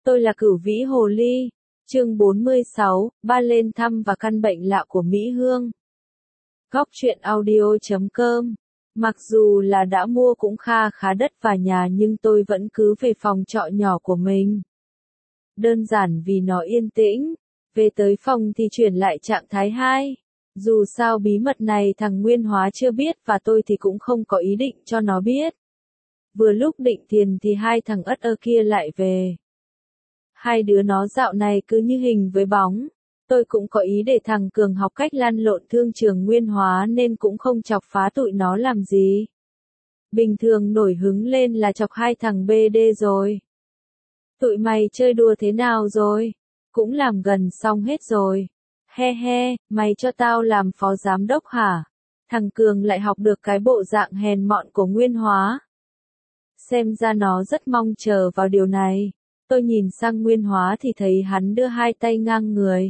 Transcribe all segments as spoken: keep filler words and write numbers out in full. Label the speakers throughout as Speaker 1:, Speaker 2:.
Speaker 1: Tôi là Cửu Vĩ Hồ Ly. Chương bốn mươi sáu, ba lên thăm và căn bệnh lạ của Mỹ Hương. Góc truyện audio chấm com. Mặc dù là đã mua cũng kha khá đất và nhà nhưng tôi vẫn cứ về phòng trọ nhỏ của mình. Đơn giản vì nó yên tĩnh. Về tới phòng thì chuyển lại trạng thái hai. Dù sao bí mật này thằng Nguyên Hóa chưa biết và tôi thì cũng không có ý định cho nó biết. Vừa lúc định tiền thì hai thằng ất ơ kia lại về. Hai đứa nó dạo này cứ như hình với bóng. Tôi cũng có ý để thằng Cường học cách lăn lộn thương trường Nguyên Hóa nên cũng không chọc phá tụi nó làm gì. Bình thường nổi hứng lên là chọc hai thằng bê đê rồi. Tụi mày chơi đùa thế nào rồi? Cũng làm gần xong hết rồi. He he, mày cho tao làm phó giám đốc hả? Thằng Cường lại học được cái bộ dạng hèn mọn của Nguyên Hóa. Xem ra nó rất mong chờ vào điều này. Tôi nhìn sang Nguyên Hóa thì thấy hắn đưa hai tay ngang người.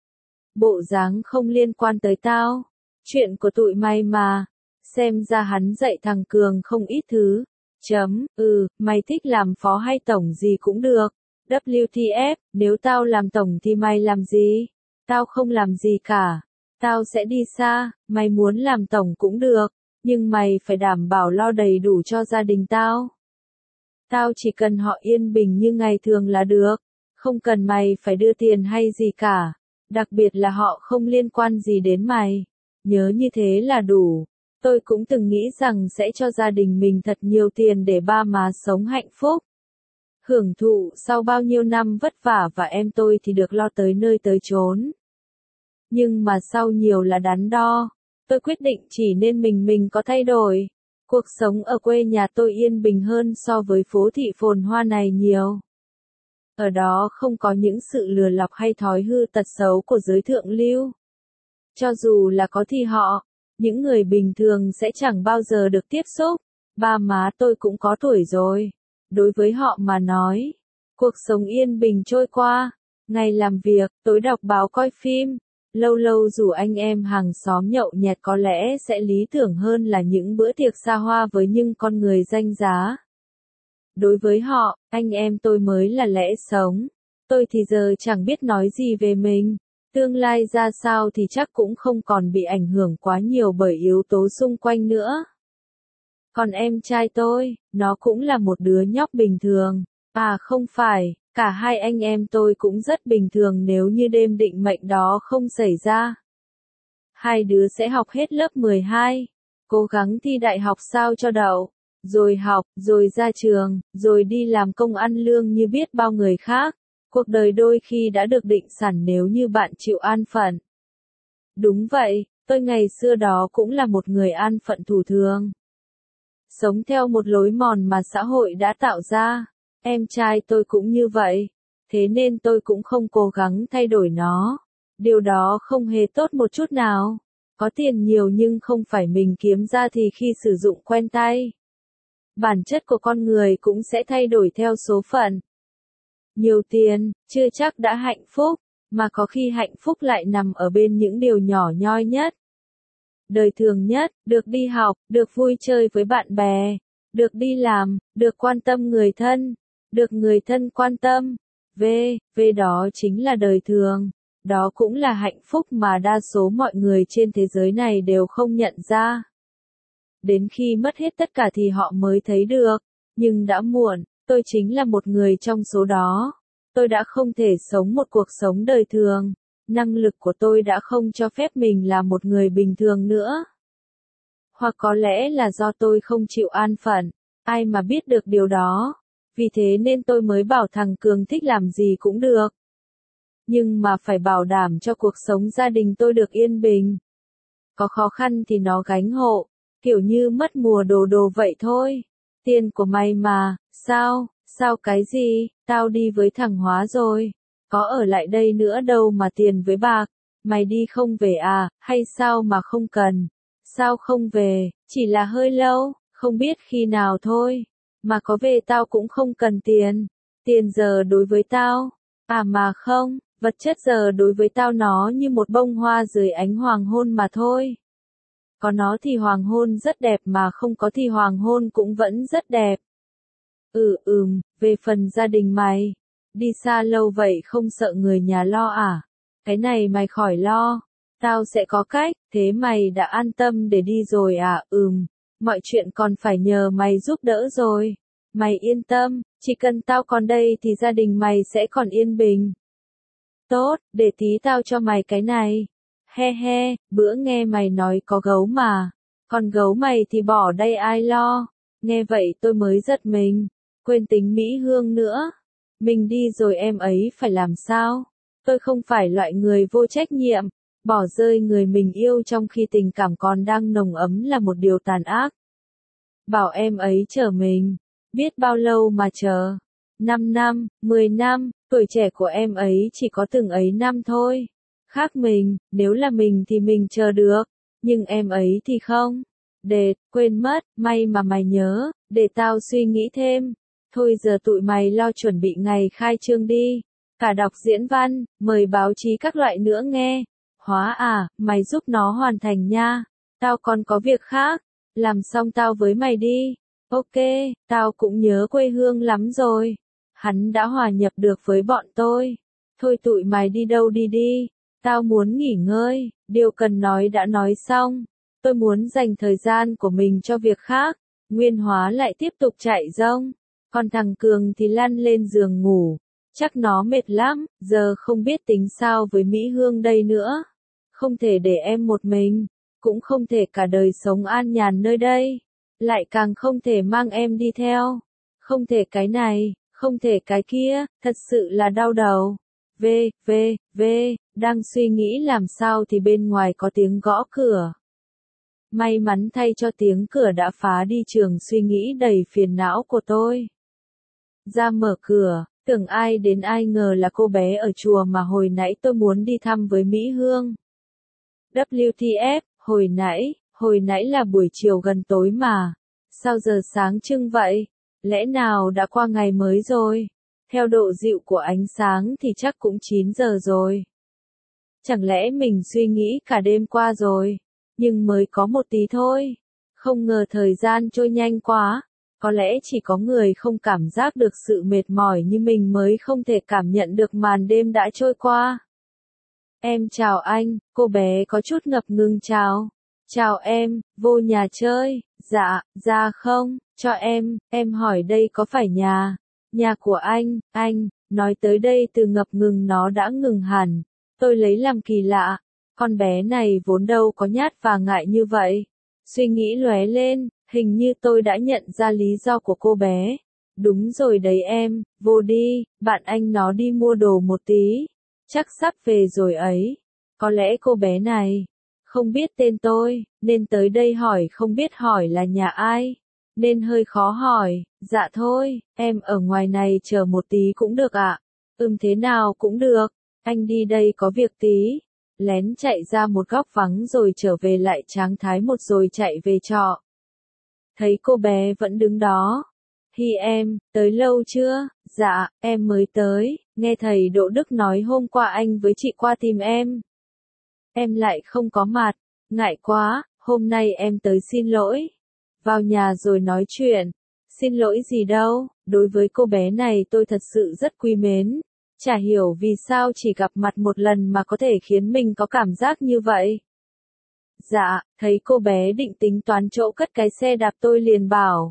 Speaker 1: Bộ dáng không liên quan tới tao. Chuyện của tụi mày mà. Xem ra hắn dạy thằng Cường không ít thứ. Chấm, ừ, mày thích làm phó hay tổng gì cũng được. vê kép tê ép, nếu tao làm tổng thì mày làm gì? Tao không làm gì cả. Tao sẽ đi xa, mày muốn làm tổng cũng được. Nhưng mày phải đảm bảo lo đầy đủ cho gia đình tao. Tao chỉ cần họ yên bình như ngày thường là được. Không cần mày phải đưa tiền hay gì cả. Đặc biệt là họ không liên quan gì đến mày. Nhớ như thế là đủ. Tôi cũng từng nghĩ rằng sẽ cho gia đình mình thật nhiều tiền để ba má sống hạnh phúc. Hưởng thụ sau bao nhiêu năm vất vả và em tôi thì được lo tới nơi tới chốn. Nhưng mà sau nhiều là đắn đo. Tôi quyết định chỉ nên mình mình có thay đổi. Cuộc sống ở quê nhà tôi yên bình hơn so với phố thị phồn hoa này nhiều. Ở đó không có những sự lừa lọc hay thói hư tật xấu của giới thượng lưu. Cho dù là có thì họ, những người bình thường sẽ chẳng bao giờ được tiếp xúc. Ba má tôi cũng có tuổi rồi. Đối với họ mà nói, cuộc sống yên bình trôi qua. Ngày làm việc, tối đọc báo coi phim. Lâu lâu rủ anh em hàng xóm nhậu nhẹt có lẽ sẽ lý tưởng hơn là những bữa tiệc xa hoa với những con người danh giá. Đối với họ, anh em tôi mới là lẽ sống. Tôi thì giờ chẳng biết nói gì về mình. Tương lai ra sao thì chắc cũng không còn bị ảnh hưởng quá nhiều bởi yếu tố xung quanh nữa. Còn em trai tôi, nó cũng là một đứa nhóc bình thường. À không phải. Cả hai anh em tôi cũng rất bình thường nếu như đêm định mệnh đó không xảy ra. Hai đứa sẽ học hết lớp mười hai, cố gắng thi đại học sao cho đậu, rồi học, rồi ra trường, rồi đi làm công ăn lương như biết bao người khác. Cuộc đời đôi khi đã được định sẵn nếu như bạn chịu an phận. Đúng vậy, tôi ngày xưa đó cũng là một người an phận thủ thường. Sống theo một lối mòn mà xã hội đã tạo ra. Em trai tôi cũng như vậy, thế nên tôi cũng không cố gắng thay đổi nó. Điều đó không hề tốt một chút nào. Có tiền nhiều nhưng không phải mình kiếm ra thì khi sử dụng quen tay. Bản chất của con người cũng sẽ thay đổi theo số phận. Nhiều tiền, chưa chắc đã hạnh phúc, mà có khi hạnh phúc lại nằm ở bên những điều nhỏ nhoi nhất. Đời thường nhất, được đi học, được vui chơi với bạn bè, được đi làm, được quan tâm người thân. Được người thân quan tâm, về, về đó chính là đời thường, đó cũng là hạnh phúc mà đa số mọi người trên thế giới này đều không nhận ra. Đến khi mất hết tất cả thì họ mới thấy được, nhưng đã muộn, tôi chính là một người trong số đó. Tôi đã không thể sống một cuộc sống đời thường, năng lực của tôi đã không cho phép mình là một người bình thường nữa. Hoặc có lẽ là do tôi không chịu an phận, ai mà biết được điều đó. Vì thế nên tôi mới bảo thằng Cường thích làm gì cũng được. Nhưng mà phải bảo đảm cho cuộc sống gia đình tôi được yên bình. Có khó khăn thì nó gánh hộ, kiểu như mất mùa đồ đồ vậy thôi. Tiền của mày mà, sao, sao cái gì, tao đi với thằng Hóa rồi. Có ở lại đây nữa đâu mà tiền với bạc, mày đi không về à, hay sao mà không cần. Sao không về, chỉ là hơi lâu, không biết khi nào thôi. Mà có về tao cũng không cần tiền. Tiền giờ đối với tao, à mà không, vật chất giờ đối với tao nó như một bông hoa dưới ánh hoàng hôn mà thôi. Có nó thì hoàng hôn rất đẹp mà không có thì hoàng hôn cũng vẫn rất đẹp. Ừ ừm, về phần gia đình mày, Đi xa lâu vậy không sợ người nhà lo à? Cái này mày khỏi lo. Tao sẽ có cách, thế mày đã an tâm để đi rồi à? Ừm, mọi chuyện còn phải nhờ mày giúp đỡ rồi. Mày yên tâm, chỉ cần tao còn đây thì gia đình mày sẽ còn yên bình. Tốt, để tí tao cho mày cái này. He he, bữa nghe mày nói có gấu mà. Còn gấu mày thì bỏ đây ai lo. Nghe vậy tôi mới giật mình. Quên tính Mỹ Hương nữa. Mình đi rồi em ấy phải làm sao? Tôi không phải loại người vô trách nhiệm. Bỏ rơi người mình yêu trong khi tình cảm còn đang nồng ấm là một điều tàn ác. Bảo em ấy chờ mình. Biết bao lâu mà chờ. năm năm, mười năm, tuổi trẻ của em ấy chỉ có từng ấy năm thôi. Khác mình, nếu là mình thì mình chờ được. Nhưng em ấy thì không. Đệt, quên mất, may mà mày nhớ, để tao suy nghĩ thêm. Thôi giờ tụi mày lo chuẩn bị ngày khai trương đi. Cả đọc diễn văn, mời báo chí các loại nữa nghe. Hóa à, mày giúp nó hoàn thành nha. Tao còn có việc khác. Làm xong tao với mày đi. Ok, tao cũng nhớ quê hương lắm rồi. Hắn đã hòa nhập được với bọn tôi. Thôi tụi mày đi đâu đi đi. Tao muốn nghỉ ngơi, điều cần nói đã nói xong. Tôi muốn dành thời gian của mình cho việc khác. Nguyên Hóa lại tiếp tục chạy rông. Còn thằng Cường thì lăn lên giường ngủ. Chắc nó mệt lắm, giờ không biết tính sao với Mỹ Hương đây nữa. Không thể để em một mình. Cũng không thể cả đời sống an nhàn nơi đây. Lại càng không thể mang em đi theo. Không thể cái này, không thể cái kia, thật sự là đau đầu. V, V, V, đang suy nghĩ làm sao thì bên ngoài có tiếng gõ cửa. May mắn thay cho tiếng cửa đã phá đi trường suy nghĩ đầy phiền não của tôi. Ra mở cửa, tưởng ai đến ai ngờ là cô bé ở chùa mà hồi nãy tôi muốn đi thăm với Mỹ Hương. W T F, hồi nãy, hồi nãy là buổi chiều gần tối mà. Sao giờ sáng trưng vậy? Lẽ nào đã qua ngày mới rồi? Theo độ dịu của ánh sáng thì chắc cũng chín giờ rồi. Chẳng lẽ mình suy nghĩ cả đêm qua rồi? Nhưng mới có một tí thôi. Không ngờ thời gian trôi nhanh quá. Có lẽ chỉ có người không cảm giác được sự mệt mỏi như mình mới không thể cảm nhận được màn đêm đã trôi qua. Em chào anh, cô bé có chút ngập ngừng chào. Chào em, vô nhà chơi, dạ, ra không, cho em, em hỏi đây có phải nhà, nhà của anh, anh, nói tới đây từ ngập ngừng nó đã ngừng hẳn, tôi lấy làm kỳ lạ, con bé này vốn đâu có nhát và ngại như vậy, suy nghĩ lóe lên, hình như tôi đã nhận ra lý do của cô bé, đúng rồi đấy em, vô đi, bạn anh nó đi mua đồ một tí, chắc sắp về rồi ấy, có lẽ cô bé này không biết tên tôi, nên tới đây hỏi không biết hỏi là nhà ai, nên hơi khó hỏi, dạ thôi, em ở ngoài này chờ một tí cũng được ạ, ừm thế nào cũng được, anh đi đây có việc tí, lén chạy ra một góc vắng rồi trở về lại tráng thái một rồi chạy về trọ. Thấy cô bé vẫn đứng đó. Hi em, tới lâu chưa? Dạ, em mới tới, nghe thầy Đỗ Đức nói hôm qua anh với chị qua tìm em. Em lại không có mặt, ngại quá, hôm nay em tới xin lỗi. Vào nhà rồi nói chuyện. Xin lỗi gì đâu, đối với cô bé này tôi thật sự rất quý mến. Chả hiểu vì sao chỉ gặp mặt một lần mà có thể khiến mình có cảm giác như vậy. Dạ, thấy cô bé định tính toán chỗ cất cái xe đạp tôi liền bảo.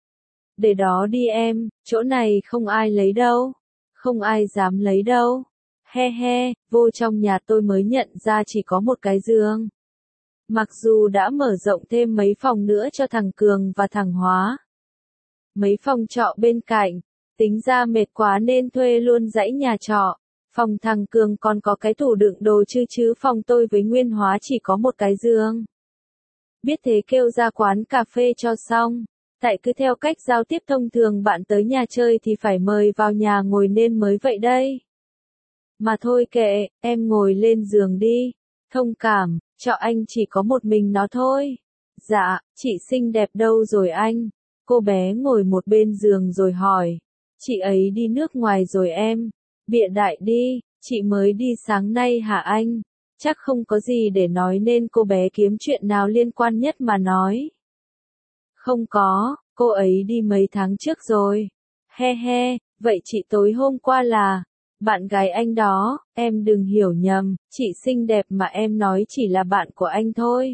Speaker 1: Để đó đi em, chỗ này không ai lấy đâu. Không ai dám lấy đâu. He he, vô trong nhà tôi mới nhận ra chỉ có một cái giường. Mặc dù đã mở rộng thêm mấy phòng nữa cho thằng Cường và thằng Hóa. Mấy phòng trọ bên cạnh, tính ra mệt quá nên thuê luôn dãy nhà trọ. Phòng thằng Cường còn có cái tủ đựng đồ chứ chứ phòng tôi với Nguyên Hóa chỉ có một cái giường. Biết thế kêu ra quán cà phê cho xong. Tại cứ theo cách giao tiếp thông thường bạn tới nhà chơi thì phải mời vào nhà ngồi nên mới vậy đây. Mà thôi kệ, em ngồi lên giường đi. Thông cảm, cho anh chỉ có một mình nó thôi. Dạ, chị xinh đẹp đâu rồi anh? Cô bé ngồi một bên giường rồi hỏi. Chị ấy đi nước ngoài rồi em. Bịa đại đi, chị mới đi sáng nay hả anh? Chắc không có gì để nói nên cô bé kiếm chuyện nào liên quan nhất mà nói. Không có, cô ấy đi mấy tháng trước rồi. He he, Vậy chị tối hôm qua là bạn gái anh đó, em đừng hiểu nhầm, chị xinh đẹp mà em nói chỉ là bạn của anh thôi.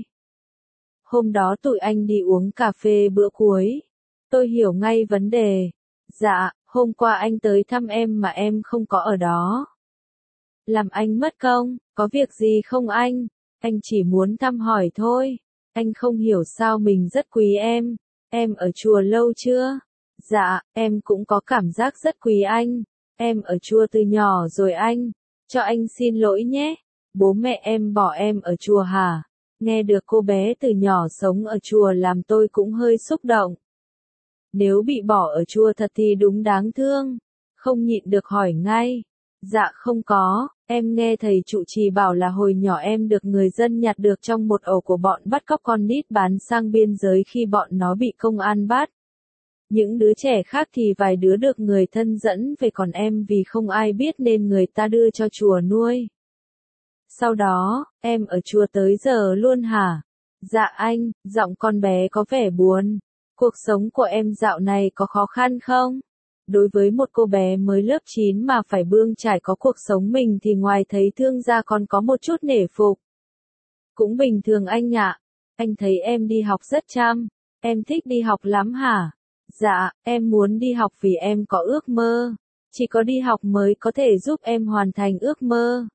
Speaker 1: Hôm đó tụi anh đi uống cà phê bữa cuối. Tôi hiểu ngay vấn đề. Dạ, hôm qua anh tới thăm em mà em không có ở đó. Làm anh mất công, có việc gì không anh? Anh chỉ muốn thăm hỏi thôi. Anh không hiểu sao mình rất quý em. Em ở chùa lâu chưa? Dạ, em cũng có cảm giác rất quý anh. Em ở chùa từ nhỏ rồi anh. Cho anh xin lỗi nhé. Bố mẹ em bỏ em ở chùa hả? Nghe được cô bé từ nhỏ sống ở chùa làm tôi cũng hơi xúc động. Nếu bị bỏ ở chùa thật thì đúng đáng thương. Không nhịn được hỏi ngay. Dạ không có, em nghe thầy trụ trì bảo là hồi nhỏ em được người dân nhặt được trong một ổ của bọn bắt cóc con nít bán sang biên giới khi bọn nó bị công an bắt. Những đứa trẻ khác thì vài đứa được người thân dẫn về, còn em vì không ai biết nên người ta đưa cho chùa nuôi. Sau đó, em ở chùa tới giờ luôn hả? Dạ anh, giọng con bé có vẻ buồn. Cuộc sống của em dạo này có khó khăn không? Đối với một cô bé mới lớp chín mà phải bươn trải có cuộc sống mình thì ngoài thấy thương ra còn có một chút nể phục. Cũng bình thường anh ạ. Anh thấy em đi học rất chăm. Em thích đi học lắm hả? Dạ, em muốn đi học vì em có ước mơ. Chỉ có đi học mới có thể giúp em hoàn thành ước mơ.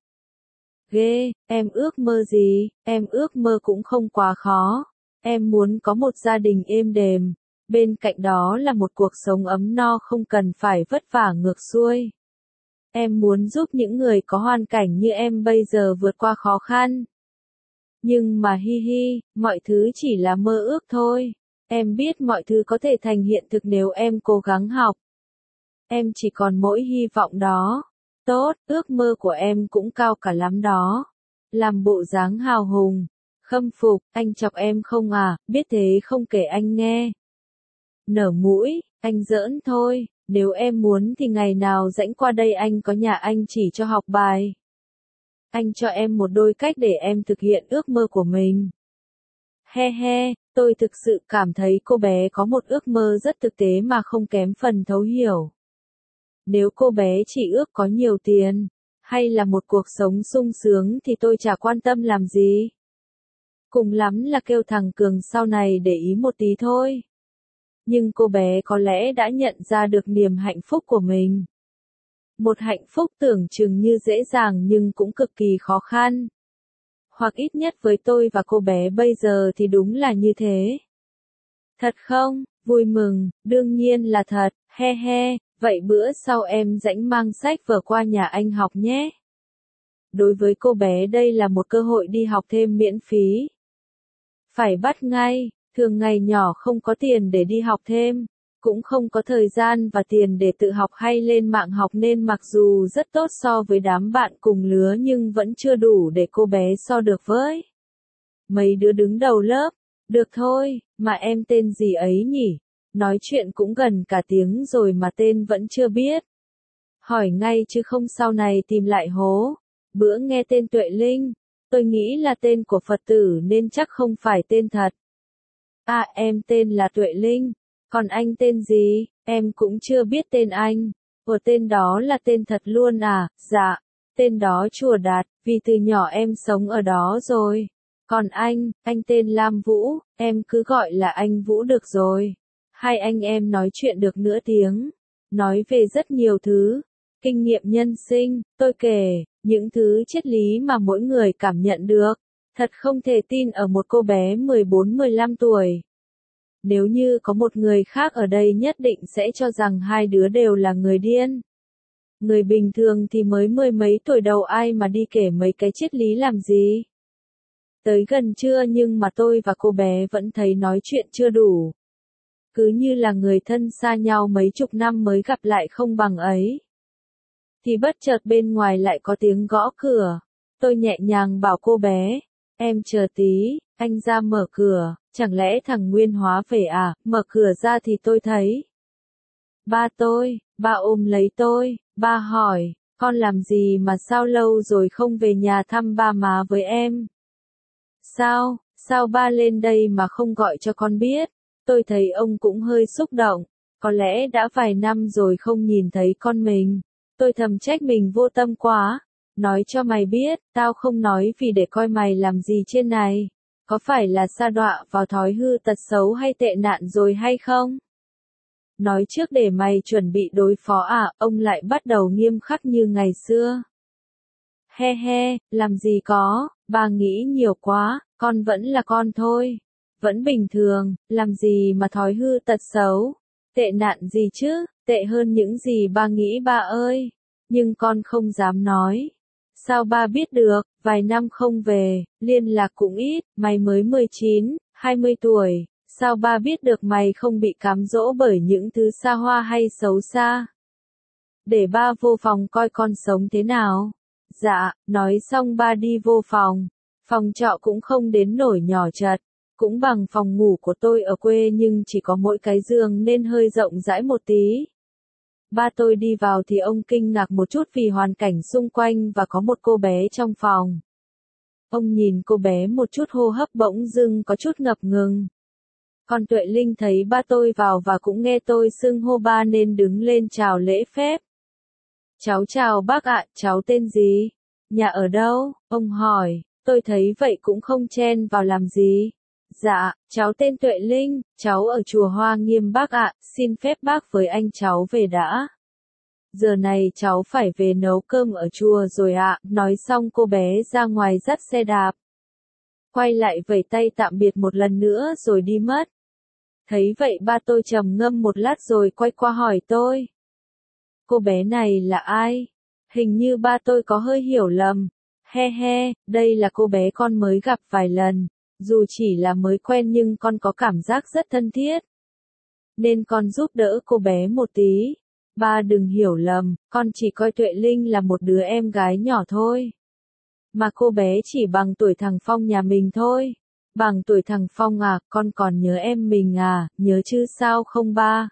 Speaker 1: Ghê, em ước mơ gì? Em ước mơ cũng không quá khó. Em muốn có một gia đình êm đềm. Bên cạnh đó là một cuộc sống ấm no không cần phải vất vả ngược xuôi. Em muốn giúp những người có hoàn cảnh như em bây giờ vượt qua khó khăn. Nhưng mà hi hi, mọi thứ chỉ là mơ ước thôi. Em biết mọi thứ có thể thành hiện thực nếu em cố gắng học. Em chỉ còn mỗi hy vọng đó. Tốt, ước mơ của em cũng cao cả lắm đó. Làm bộ dáng hào hùng. Khâm phục, anh chọc em không à, biết thế không kể anh nghe. Nở mũi, anh giỡn thôi, nếu em muốn thì ngày nào rảnh qua đây anh có nhà anh chỉ cho học bài. Anh cho em một đôi cách để em thực hiện ước mơ của mình. He he, tôi thực sự cảm thấy cô bé có một ước mơ rất thực tế mà không kém phần thấu hiểu. Nếu cô bé chỉ ước có nhiều tiền, hay là một cuộc sống sung sướng thì tôi chả quan tâm làm gì. Cùng lắm là kêu thằng Cường sau này để ý một tí thôi. Nhưng cô bé có lẽ đã nhận ra được niềm hạnh phúc của mình. Một hạnh phúc tưởng chừng như dễ dàng nhưng cũng cực kỳ khó khăn. Hoặc ít nhất với tôi và cô bé bây giờ thì đúng là như thế. Thật không? Vui mừng, đương nhiên là thật, he he, vậy bữa sau em rảnh mang sách vở qua nhà anh học nhé. Đối với cô bé đây là một cơ hội đi học thêm miễn phí. Phải bắt ngay. Thường ngày nhỏ không có tiền để đi học thêm, cũng không có thời gian và tiền để tự học hay lên mạng học nên mặc dù rất tốt so với đám bạn cùng lứa nhưng vẫn chưa đủ để cô bé so được với mấy đứa đứng đầu lớp. Được thôi, mà em tên gì ấy nhỉ? Nói chuyện cũng gần cả tiếng rồi mà tên vẫn chưa biết. Hỏi ngay chứ không sau này tìm lại hố. Bữa nghe tên Tuệ Linh, tôi nghĩ là tên của Phật tử nên chắc không phải tên thật. À em tên là Tuệ Linh, còn anh tên gì? Em cũng chưa biết tên anh. Ủa tên đó là tên thật luôn à? Dạ, tên đó Chùa Đạt, vì từ nhỏ em sống ở đó rồi. Còn anh, anh tên Lam Vũ, em cứ gọi là anh Vũ được rồi. Hai anh em nói chuyện được nửa tiếng, nói về rất nhiều thứ. Kinh nghiệm nhân sinh, tôi kể, những thứ triết lý mà mỗi người cảm nhận được. Thật không thể tin ở một cô bé mười bốn mười lăm tuổi. Nếu như có một người khác ở đây nhất định sẽ cho rằng hai đứa đều là người điên. Người bình thường thì mới mười mấy tuổi đầu ai mà đi kể mấy cái triết lý làm gì. Tới gần trưa nhưng mà tôi và cô bé vẫn thấy nói chuyện chưa đủ. Cứ như là người thân xa nhau mấy chục năm mới gặp lại không bằng ấy. Thì bất chợt bên ngoài lại có tiếng gõ cửa. Tôi nhẹ nhàng bảo cô bé, em chờ tí, anh ra mở cửa, chẳng lẽ thằng Nguyên Hóa về à, mở cửa ra thì tôi thấy. Ba tôi, ba ôm lấy tôi, ba hỏi, con làm gì mà sao lâu rồi không về nhà thăm ba má với em? Sao, sao ba lên đây mà không gọi cho con biết? Tôi thấy ông cũng hơi xúc động, Có lẽ đã vài năm rồi không nhìn thấy con mình. Tôi thầm trách mình vô tâm quá. Nói cho mày biết, tao không nói vì để coi mày làm gì trên này. Có phải là sa đọa vào thói hư tật xấu hay tệ nạn rồi hay không? Nói trước để mày chuẩn bị đối phó à, ông lại bắt đầu nghiêm khắc như ngày xưa. He he, làm gì có, bà nghĩ nhiều quá, con vẫn là con thôi. Vẫn bình thường, làm gì mà thói hư tật xấu. Tệ nạn gì chứ, tệ hơn những gì ba nghĩ ba ơi. Nhưng con không dám nói. Sao ba biết được, vài năm không về, liên lạc cũng ít, mày mới mười chín, hai mươi tuổi. Sao ba biết được mày không bị cám dỗ bởi những thứ xa hoa hay xấu xa? Để ba vô phòng coi con sống thế nào. Dạ, nói xong ba đi vô phòng. Phòng trọ cũng không đến nổi nhỏ chật. Cũng bằng phòng ngủ của tôi ở quê nhưng chỉ có mỗi cái giường nên hơi rộng rãi một tí. Ba tôi đi vào thì ông kinh ngạc một chút vì hoàn cảnh xung quanh và có một cô bé trong phòng. Ông nhìn cô bé một chút hô hấp bỗng dưng có chút ngập ngừng. Còn Tuệ Linh thấy ba tôi vào và cũng nghe tôi xưng hô ba nên đứng lên chào lễ phép. Cháu chào bác ạ, cháu tên gì? Nhà ở đâu? Ông hỏi, tôi thấy vậy cũng không chen vào làm gì. Dạ, cháu tên Tuệ Linh, cháu ở chùa Hoa Nghiêm bác ạ, xin phép bác với anh cháu về đã. Giờ này cháu phải về nấu cơm ở chùa rồi ạ, nói xong cô bé ra ngoài dắt xe đạp. Quay lại vẫy tay tạm biệt một lần nữa rồi đi mất. Thấy vậy ba tôi trầm ngâm một lát rồi quay qua hỏi tôi. Cô bé này là ai? Hình như ba tôi có hơi hiểu lầm. He he, đây là cô bé con mới gặp vài lần. Dù chỉ là mới quen nhưng con có cảm giác rất thân thiết. Nên con giúp đỡ cô bé một tí. Ba đừng hiểu lầm, con chỉ coi Tuệ Linh là một đứa em gái nhỏ thôi. Mà cô bé chỉ bằng tuổi thằng Phong nhà mình thôi. Bằng tuổi thằng Phong à, con còn nhớ em mình à, nhớ chứ sao không ba?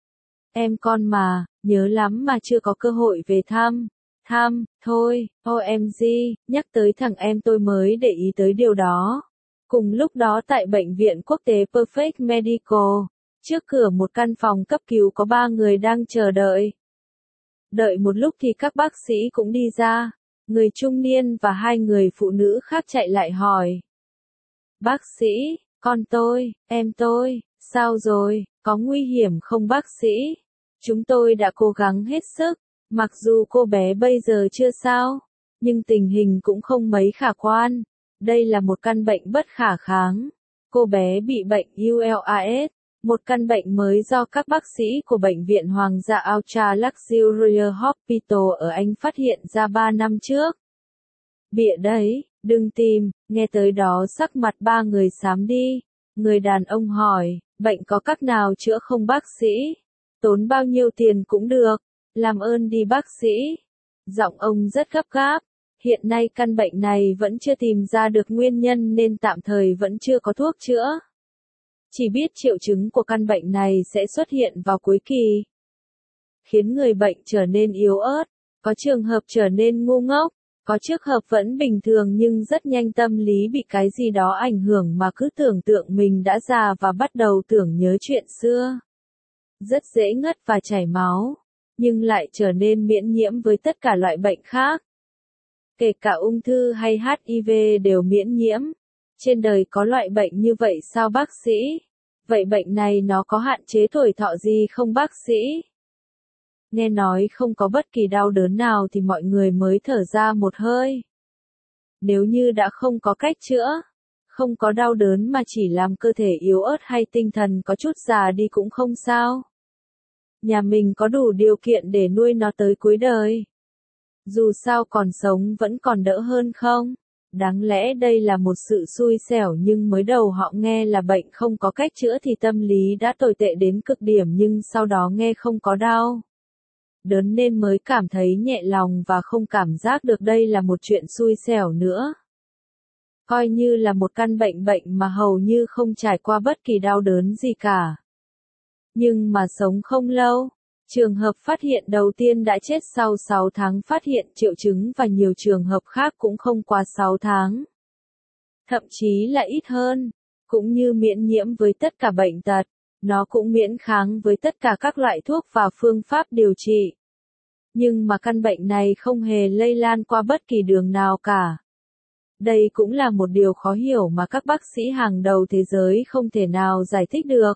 Speaker 1: Em con mà, nhớ lắm mà chưa có cơ hội về thăm. Thăm, thôi, ô em giê, nhắc tới thằng em tôi mới để ý tới điều đó. Cùng lúc đó tại Bệnh viện Quốc tế Perfect Medical, trước cửa một căn phòng cấp cứu có ba người đang chờ đợi. Đợi một lúc thì các bác sĩ cũng đi ra, người trung niên và hai người phụ nữ khác chạy lại hỏi. Bác sĩ, con tôi, em tôi, sao rồi, có nguy hiểm không bác sĩ? Chúng tôi đã cố gắng hết sức, mặc dù cô bé bây giờ chưa sao, nhưng tình hình cũng không mấy khả quan. Đây là một căn bệnh bất khả kháng. Cô bé bị bệnh u lờ a ét, một căn bệnh mới do các bác sĩ của Bệnh viện Hoàng gia Ultra Luxurious Hospital ở Anh phát hiện ra ba năm trước. Bịa đấy, đừng tìm, nghe tới đó sắc mặt ba người xám đi. Người đàn ông hỏi, bệnh có cách nào chữa không bác sĩ? Tốn bao nhiêu tiền cũng được, làm ơn đi bác sĩ. Giọng ông rất gấp gáp. Hiện nay căn bệnh này vẫn chưa tìm ra được nguyên nhân nên tạm thời vẫn chưa có thuốc chữa. Chỉ biết triệu chứng của căn bệnh này sẽ xuất hiện vào cuối kỳ, khiến người bệnh trở nên yếu ớt, có trường hợp trở nên ngu ngốc, có trường hợp vẫn bình thường nhưng rất nhanh tâm lý bị cái gì đó ảnh hưởng mà cứ tưởng tượng mình đã già và bắt đầu tưởng nhớ chuyện xưa. Rất dễ ngất và chảy máu, nhưng lại trở nên miễn nhiễm với tất cả loại bệnh khác. Kể cả ung thư hay hát i vê đều miễn nhiễm. Trên đời có loại bệnh như vậy sao bác sĩ? Vậy bệnh này nó có hạn chế tuổi thọ gì không bác sĩ? Nghe nói không có bất kỳ đau đớn nào thì mọi người mới thở ra một hơi. Nếu như đã không có cách chữa, không có đau đớn mà chỉ làm cơ thể yếu ớt hay tinh thần có chút già đi cũng không sao. Nhà mình có đủ điều kiện để nuôi nó tới cuối đời. Dù sao còn sống vẫn còn đỡ hơn không? Đáng lẽ đây là một sự xui xẻo nhưng mới đầu họ nghe là bệnh không có cách chữa thì tâm lý đã tồi tệ đến cực điểm nhưng sau đó nghe không có đau đớn nên mới cảm thấy nhẹ lòng và không cảm giác được đây là một chuyện xui xẻo nữa. Coi như là một căn bệnh bệnh mà hầu như không trải qua bất kỳ đau đớn gì cả. Nhưng mà sống không lâu. Trường hợp phát hiện đầu tiên đã chết sau sáu tháng phát hiện triệu chứng và nhiều trường hợp khác cũng không quá sáu tháng. Thậm chí là ít hơn, cũng như miễn nhiễm với tất cả bệnh tật. Nó cũng miễn kháng với tất cả các loại thuốc và phương pháp điều trị. Nhưng mà căn bệnh này không hề lây lan qua bất kỳ đường nào cả. Đây cũng là một điều khó hiểu mà các bác sĩ hàng đầu thế giới không thể nào giải thích được.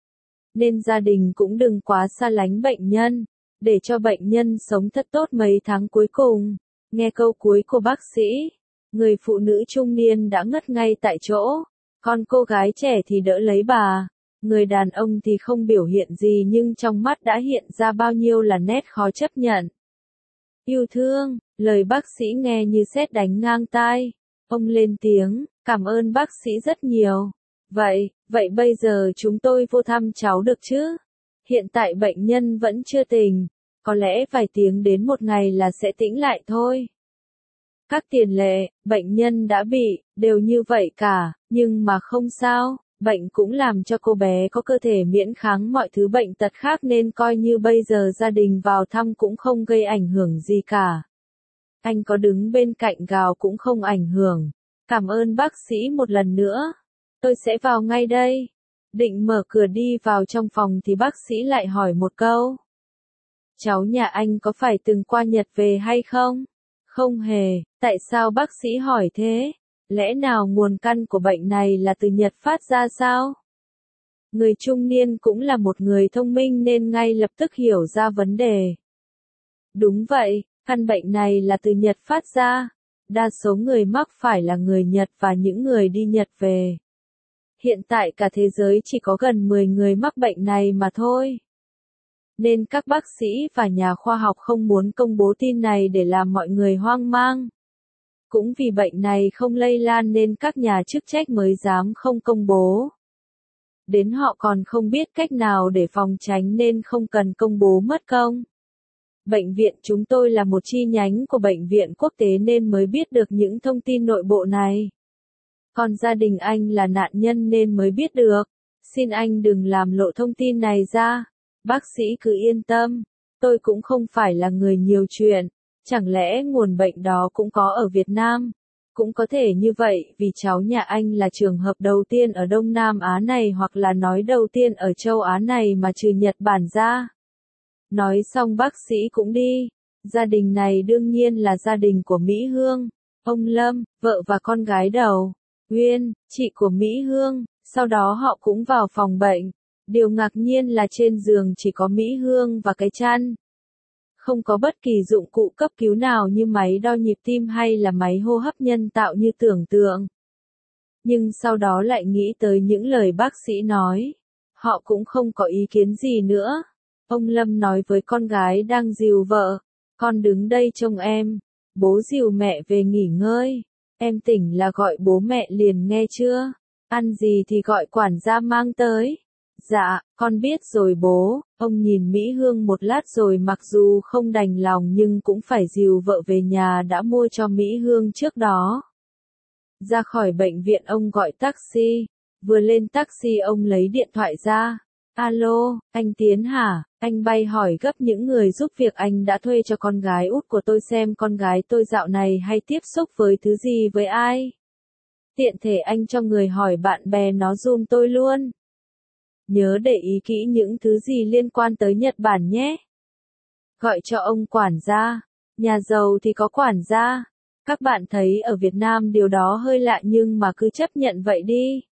Speaker 1: Nên gia đình cũng đừng quá xa lánh bệnh nhân, để cho bệnh nhân sống thật tốt mấy tháng cuối cùng. Nghe câu cuối của bác sĩ, người phụ nữ trung niên đã ngất ngay tại chỗ, còn cô gái trẻ thì đỡ lấy bà. Người đàn ông thì không biểu hiện gì nhưng trong mắt đã hiện ra bao nhiêu là nét khó chấp nhận. Yêu thương, lời bác sĩ nghe như sét đánh ngang tai. Ông lên tiếng, cảm ơn bác sĩ rất nhiều. Vậy, vậy bây giờ chúng tôi vô thăm cháu được chứ? Hiện tại bệnh nhân vẫn chưa tỉnh, có lẽ vài tiếng đến một ngày là sẽ tĩnh lại thôi. Các tiền lệ, bệnh nhân đã bị, đều như vậy cả, nhưng mà không sao, bệnh cũng làm cho cô bé có cơ thể miễn kháng mọi thứ bệnh tật khác nên coi như bây giờ gia đình vào thăm cũng không gây ảnh hưởng gì cả. Anh có đứng bên cạnh gào cũng không ảnh hưởng. Cảm ơn bác sĩ một lần nữa. Tôi sẽ vào ngay đây. Định mở cửa đi vào trong phòng thì bác sĩ lại hỏi một câu. Cháu nhà anh có phải từng qua Nhật về hay không? Không hề. Tại sao bác sĩ hỏi thế? Lẽ nào nguồn căn của bệnh này là từ Nhật phát ra sao? Người trung niên cũng là một người thông minh nên ngay lập tức hiểu ra vấn đề. Đúng vậy, căn bệnh này là từ Nhật phát ra. Đa số người mắc phải là người Nhật và những người đi Nhật về. Hiện tại cả thế giới chỉ có gần mười người mắc bệnh này mà thôi. Nên các bác sĩ và nhà khoa học không muốn công bố tin này để làm mọi người hoang mang. Cũng vì bệnh này không lây lan nên các nhà chức trách mới dám không công bố. Đến họ còn không biết cách nào để phòng tránh nên không cần công bố mất công. Bệnh viện chúng tôi là một chi nhánh của bệnh viện quốc tế nên mới biết được những thông tin nội bộ này. Còn gia đình anh là nạn nhân nên mới biết được. Xin anh đừng làm lộ thông tin này ra. Bác sĩ cứ yên tâm. Tôi cũng không phải là người nhiều chuyện. Chẳng lẽ nguồn bệnh đó cũng có ở Việt Nam? Cũng có thể như vậy vì cháu nhà anh là trường hợp đầu tiên ở Đông Nam Á này hoặc là nói đầu tiên ở châu Á này mà trừ Nhật Bản ra. Nói xong bác sĩ cũng đi. Gia đình này đương nhiên là gia đình của Mỹ Hương. Ông Lâm, vợ và con gái đầu. Uyên, chị của Mỹ Hương. Sau đó họ cũng vào phòng bệnh. Điều ngạc nhiên là trên giường chỉ có Mỹ Hương và cái chăn. Không có bất kỳ dụng cụ cấp cứu nào như máy đo nhịp tim hay là máy hô hấp nhân tạo như tưởng tượng. Nhưng sau đó lại nghĩ tới những lời bác sĩ nói. Họ cũng không có ý kiến gì nữa. Ông Lâm nói với con gái đang dìu vợ. Con đứng đây trông em. Bố dìu mẹ về nghỉ ngơi. Em tỉnh là gọi bố mẹ liền nghe chưa? Ăn gì thì gọi quản gia mang tới. Dạ, con biết rồi bố. Ông nhìn Mỹ Hương một lát rồi mặc dù không đành lòng nhưng cũng phải dìu vợ về nhà đã mua cho Mỹ Hương trước đó. Ra khỏi bệnh viện ông gọi taxi. Vừa lên taxi ông lấy điện thoại ra. Alo, anh Tiến hả? Anh bay hỏi gấp những người giúp việc anh đã thuê cho con gái út của tôi xem con gái tôi dạo này hay tiếp xúc với thứ gì với ai. Tiện thể anh cho người hỏi bạn bè nó giùm tôi luôn. Nhớ để ý kỹ những thứ gì liên quan tới Nhật Bản nhé. Gọi cho ông quản gia. Nhà giàu thì có quản gia. Các bạn thấy ở Việt Nam điều đó hơi lạ nhưng mà cứ chấp nhận vậy đi.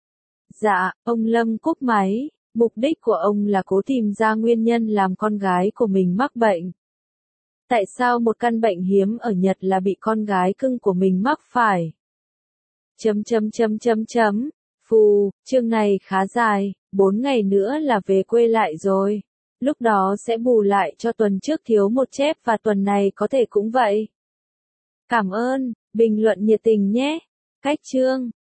Speaker 1: Dạ, ông Lâm cúp máy. Mục đích của ông là cố tìm ra nguyên nhân làm con gái của mình mắc bệnh. Tại sao một căn bệnh hiếm ở Nhật là bị con gái cưng của mình mắc phải? Chấm chấm chấm chấm chấm. Phù, chương này khá dài, bốn ngày nữa là về quê lại rồi. Lúc đó sẽ bù lại cho tuần trước thiếu một chép và tuần này có thể cũng vậy. Cảm ơn, bình luận nhiệt tình nhé. Cách chương